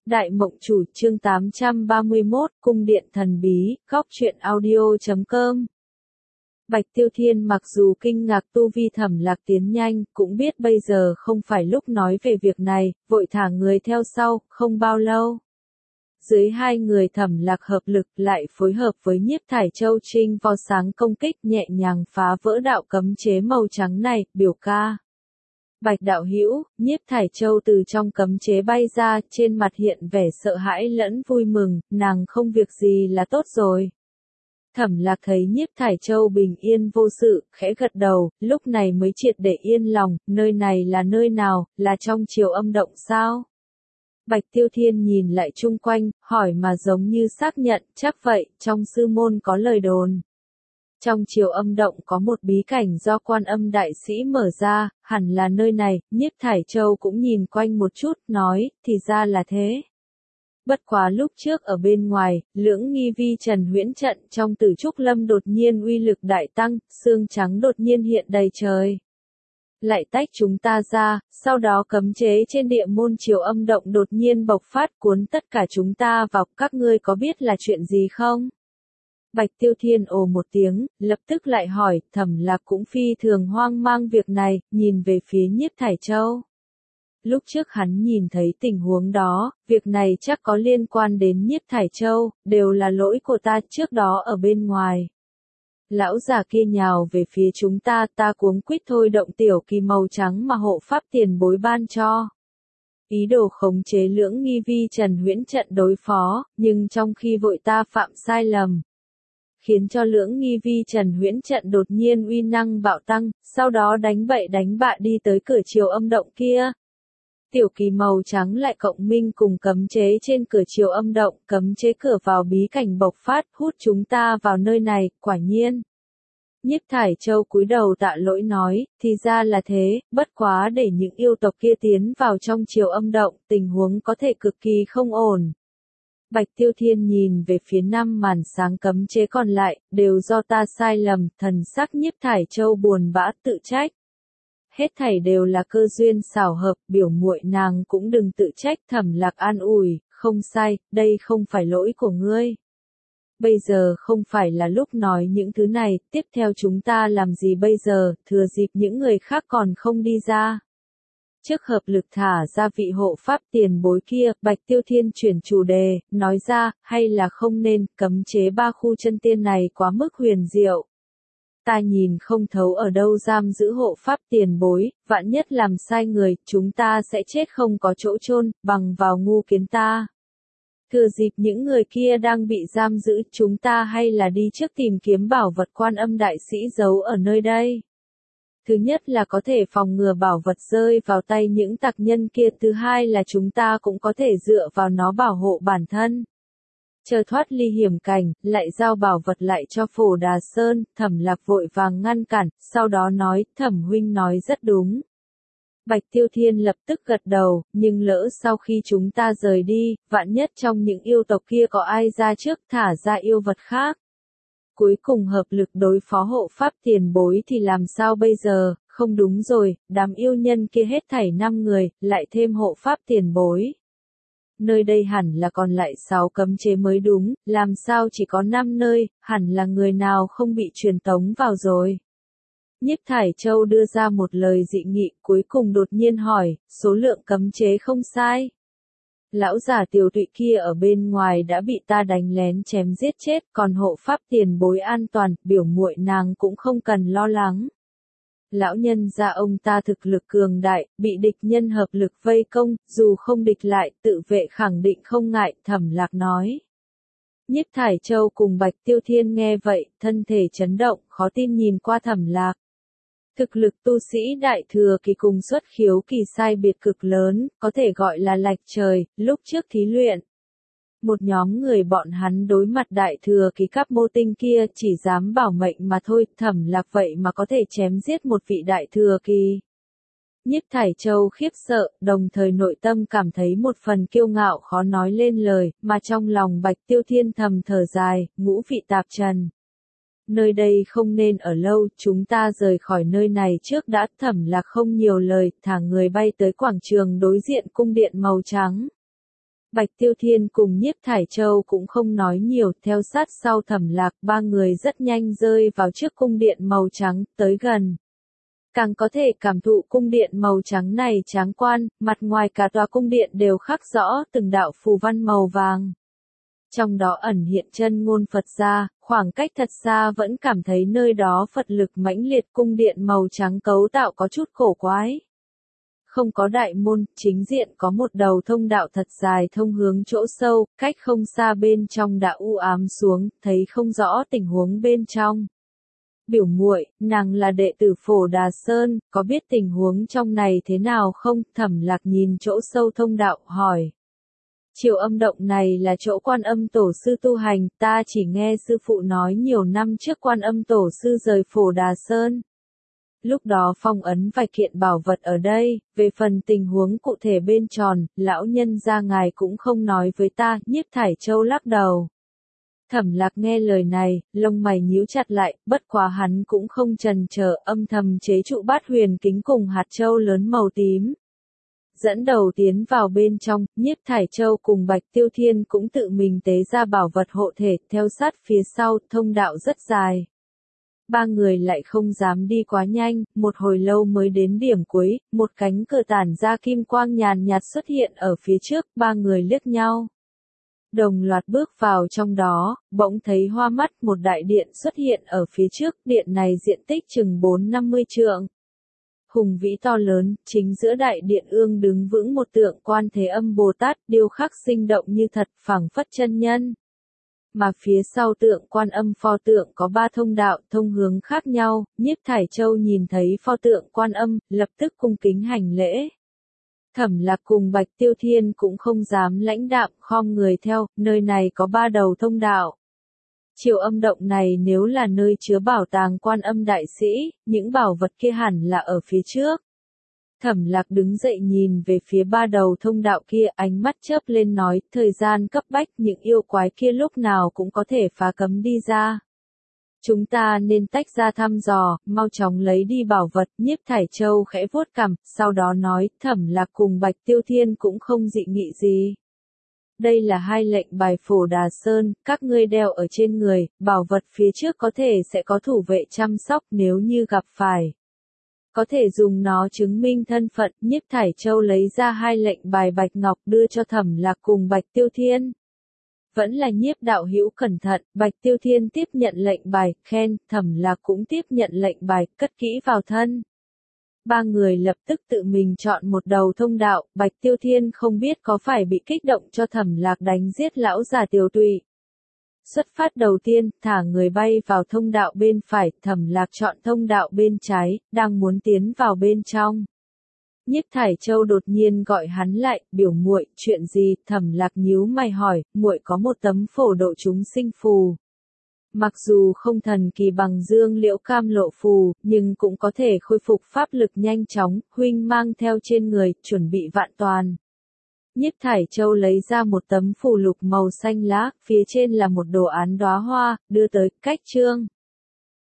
Đại Mộng Chủ chương 831, Cung điện thần bí, góc truyện audio.com. Bạch Tiêu Thiên mặc dù kinh ngạc tu vi Thẩm Lạc tiến nhanh, cũng biết bây giờ không phải lúc nói về việc này, vội thả người theo sau, không bao lâu. Dưới hai người Thẩm Lạc hợp lực lại phối hợp với Nhiếp Thải Châu trinh vào sáng công kích nhẹ nhàng phá vỡ đạo cấm chế màu trắng này, biểu ca. Bạch đạo hữu, Nhiếp Thải Châu từ trong cấm chế bay ra, trên mặt hiện vẻ sợ hãi lẫn vui mừng, nàng không việc gì là tốt rồi. Thẩm Lạc thấy Nhiếp Thải Châu bình yên vô sự, khẽ gật đầu, lúc này mới triệt để yên lòng, nơi này là nơi nào, là trong Triều Âm Động sao? Bạch Tiêu Thiên nhìn lại chung quanh, hỏi mà giống như xác nhận, chắc vậy, trong sư môn có lời đồn. Trong Triều Âm Động có một bí cảnh do Quan Âm đại sĩ mở ra, hẳn là nơi này, Nhiếp Thải Châu cũng nhìn quanh một chút, nói, thì ra là thế. Bất quá lúc trước ở bên ngoài, lưỡng nghi vi trần huyễn trận trong Tử Trúc Lâm đột nhiên uy lực đại tăng, xương trắng đột nhiên hiện đầy trời. Lại tách chúng ta ra, sau đó cấm chế trên địa môn Triều Âm Động đột nhiên bộc phát cuốn tất cả chúng ta vào, các ngươi có biết là chuyện gì không? Bạch Tiêu Thiên ồ một tiếng, lập tức lại hỏi, Thẩm Lạc cũng phi thường hoang mang việc này, nhìn về phía Nhiếp Thải Châu. Lúc trước hắn nhìn thấy tình huống đó, việc này chắc có liên quan đến Nhiếp Thải Châu, đều là lỗi của ta trước đó ở bên ngoài. Lão già kia nhào về phía chúng ta, ta cuống quýt thôi động tiểu kỳ màu trắng mà hộ pháp tiền bối ban cho. Ý đồ khống chế lưỡng nghi vi trần huyễn trận đối phó, nhưng trong khi vội ta phạm sai lầm. Khiến cho lưỡng nghi vi trần huyễn trận đột nhiên uy năng bạo tăng, sau đó đánh bậy đánh bạ đi tới cửa Triều Âm Động kia. Tiểu kỳ màu trắng lại cộng minh cùng cấm chế trên cửa Triều Âm Động, cấm chế cửa vào bí cảnh bộc phát, hút chúng ta vào nơi này, quả nhiên. Nhiếp Thải Châu cúi đầu tạ lỗi nói, thì ra là thế, bất quá để những yêu tộc kia tiến vào trong Triều Âm Động, tình huống có thể cực kỳ không ổn. Bạch Tiêu Thiên nhìn về phía năm màn sáng cấm chế còn lại, đều do ta sai lầm, thần sắc Nhiếp Thải Châu buồn bã tự trách. Hết thảy đều là cơ duyên xảo hợp, biểu muội nàng cũng đừng tự trách. Thẩm Lạc an ủi, không sai, đây không phải lỗi của ngươi. Bây giờ không phải là lúc nói những thứ này, tiếp theo chúng ta làm gì bây giờ, thừa dịp những người khác còn không đi ra. Trước hợp lực thả ra vị hộ pháp tiền bối kia, Bạch Tiêu Thiên chuyển chủ đề, nói ra, hay là không nên, cấm chế ba khu chân tiên này quá mức huyền diệu. Ta nhìn không thấu ở đâu giam giữ hộ pháp tiền bối, vạn nhất làm sai người, chúng ta sẽ chết không có chỗ chôn, bằng vào ngu kiến ta. Thừa dịp những người kia đang bị giam giữ, chúng ta hay là đi trước tìm kiếm bảo vật Quan Âm đại sĩ giấu ở nơi đây. Thứ nhất là có thể phòng ngừa bảo vật rơi vào tay những tặc nhân kia, thứ hai là chúng ta cũng có thể dựa vào nó bảo hộ bản thân. Chờ thoát ly hiểm cảnh, lại giao bảo vật lại cho Phổ Đà Sơn. Thẩm Lạc vội vàng ngăn cản, sau đó nói, Thẩm huynh nói rất đúng. Bạch Tiêu Thiên lập tức gật đầu, nhưng lỡ sau khi chúng ta rời đi, vạn nhất trong những yêu tộc kia có ai ra trước thả ra yêu vật khác. Cuối cùng hợp lực đối phó hộ pháp tiền bối thì làm sao bây giờ, không đúng rồi, đám yêu nhân kia hết thảy 5 người, lại thêm hộ pháp tiền bối. Nơi đây hẳn là còn lại 6 cấm chế mới đúng, làm sao chỉ có 5 nơi, hẳn là người nào không bị truyền tống vào rồi. Nhiếp Thải Châu đưa ra một lời dị nghị, cuối cùng đột nhiên hỏi, số lượng cấm chế không sai. Lão già Tiều Tụy kia ở bên ngoài đã bị ta đánh lén chém giết chết, còn hộ pháp tiền bối an toàn, biểu muội nàng cũng không cần lo lắng. Lão nhân gia ông ta thực lực cường đại, bị địch nhân hợp lực vây công, dù không địch lại, tự vệ khẳng định không ngại, Thẩm Lạc nói. Nhiếp Thải Châu cùng Bạch Tiêu Thiên nghe vậy, thân thể chấn động, khó tin nhìn qua Thẩm Lạc. Thực lực tu sĩ đại thừa kỳ cùng xuất khiếu kỳ sai biệt cực lớn, có thể gọi là lệch trời, lúc trước thí luyện. Một nhóm người bọn hắn đối mặt đại thừa kỳ cấp mô tinh kia chỉ dám bảo mệnh mà thôi, Thẩm Lạc vậy mà có thể chém giết một vị đại thừa kỳ. Nhiếp Thải Châu khiếp sợ, đồng thời nội tâm cảm thấy một phần kiêu ngạo khó nói lên lời, mà trong lòng Bạch Tiêu Thiên thầm thở dài, ngũ vị tạp trần. Nơi đây không nên ở lâu, chúng ta rời khỏi nơi này trước đã. Thẩm Lạc không nhiều lời, thả người bay tới quảng trường đối diện cung điện màu trắng. Bạch Tiêu Thiên cùng Nhiếp Thải Châu cũng không nói nhiều, theo sát sau Thẩm Lạc, ba người rất nhanh rơi vào trước cung điện màu trắng, tới gần. Càng có thể cảm thụ cung điện màu trắng này tráng quan, mặt ngoài cả tòa cung điện đều khắc rõ từng đạo phù văn màu vàng. Trong đó ẩn hiện chân ngôn Phật gia, khoảng cách thật xa vẫn cảm thấy nơi đó Phật lực mãnh liệt, cung điện màu trắng cấu tạo có chút cổ quái. Không có đại môn, chính diện có một đầu thông đạo thật dài thông hướng chỗ sâu, cách không xa bên trong đã u ám xuống, thấy không rõ tình huống bên trong. Biểu muội, nàng là đệ tử Phổ Đà Sơn, có biết tình huống trong này thế nào không? Thẩm Lạc nhìn chỗ sâu thông đạo, hỏi. Triều Âm động này là chỗ Quan Âm Tổ sư tu hành, ta chỉ nghe sư phụ nói nhiều năm trước Quan Âm Tổ sư rời Phổ Đà Sơn. Lúc đó phong ấn vài kiện bảo vật ở đây, về phần tình huống cụ thể bên tròn, lão nhân gia ngài cũng không nói với ta, Nhiếp Thải Châu lắc đầu. Thẩm Lạc nghe lời này, lông mày nhíu chặt lại, bất quá hắn cũng không chần chờ, âm thầm chế trụ bát huyền kính cùng hạt châu lớn màu tím. Dẫn đầu tiến vào bên trong, Nhiếp Thải Châu cùng Bạch Tiêu Thiên cũng tự mình tế ra bảo vật hộ thể, theo sát phía sau, thông đạo rất dài. Ba người lại không dám đi quá nhanh, một hồi lâu mới đến điểm cuối, một cánh cửa tản ra kim quang nhàn nhạt xuất hiện ở phía trước, ba người liếc nhau. Đồng loạt bước vào trong đó, bỗng thấy hoa mắt một đại điện xuất hiện ở phía trước, điện này diện tích chừng 4-50 trượng. Hùng vĩ to lớn, chính giữa đại điện ương đứng vững một tượng Quan Thế Âm Bồ Tát, điêu khắc sinh động như thật, phảng phất chân nhân. Mà phía sau tượng Quan Âm pho tượng có 3 thông đạo, thông hướng khác nhau, Nhiếp Thải Châu nhìn thấy pho tượng Quan Âm, lập tức cung kính hành lễ. Thẩm Lạc cùng Bạch Tiêu Thiên cũng không dám lãnh đạm, khom người theo, nơi này có 3 đầu thông đạo. Triều Âm động này nếu là nơi chứa bảo tàng Quan Âm đại sĩ, những bảo vật kia hẳn là ở phía trước. Thẩm Lạc đứng dậy nhìn về phía 3 đầu thông đạo kia, ánh mắt chớp lên nói, thời gian cấp bách, những yêu quái kia lúc nào cũng có thể phá cấm đi ra. Chúng ta nên tách ra thăm dò, mau chóng lấy đi bảo vật. Nhiếp Thải Châu khẽ vuốt cằm, sau đó nói, Thẩm Lạc cùng Bạch Tiêu Thiên cũng không dị nghị gì. Đây là 2 lệnh bài Phổ Đà Sơn, các ngươi đeo ở trên người, bảo vật phía trước có thể sẽ có thủ vệ chăm sóc nếu như gặp phải. Có thể dùng nó chứng minh thân phận. Nhiếp Thải Châu lấy ra 2 lệnh bài bạch ngọc đưa cho Thẩm Lạc cùng Bạch Tiêu Thiên. Vẫn là Nhiếp đạo hữu cẩn thận, Bạch Tiêu Thiên tiếp nhận lệnh bài, khen, Thẩm Lạc cũng tiếp nhận lệnh bài, cất kỹ vào thân. 3 người lập tức tự mình chọn một đầu thông đạo, Bạch Tiêu Thiên không biết có phải bị kích động cho Thẩm Lạc đánh giết lão già Tiều Tụy. Xuất phát đầu tiên, thả người bay vào thông đạo bên phải, Thẩm Lạc chọn thông đạo bên trái, đang muốn tiến vào bên trong. Nhiếp Thải Châu đột nhiên gọi hắn lại, biểu muội, chuyện gì? Thẩm Lạc nhíu mày hỏi, muội có một tấm phổ độ chúng sinh phù. Mặc dù không thần kỳ bằng Dương Liễu Cam Lộ phù, nhưng cũng có thể khôi phục pháp lực nhanh chóng, huynh mang theo trên người, chuẩn bị vạn toàn. Nhiếp Thải Châu lấy ra một tấm phù lục màu xanh lá, phía trên là một đồ án đóa hoa, đưa tới, cách trương.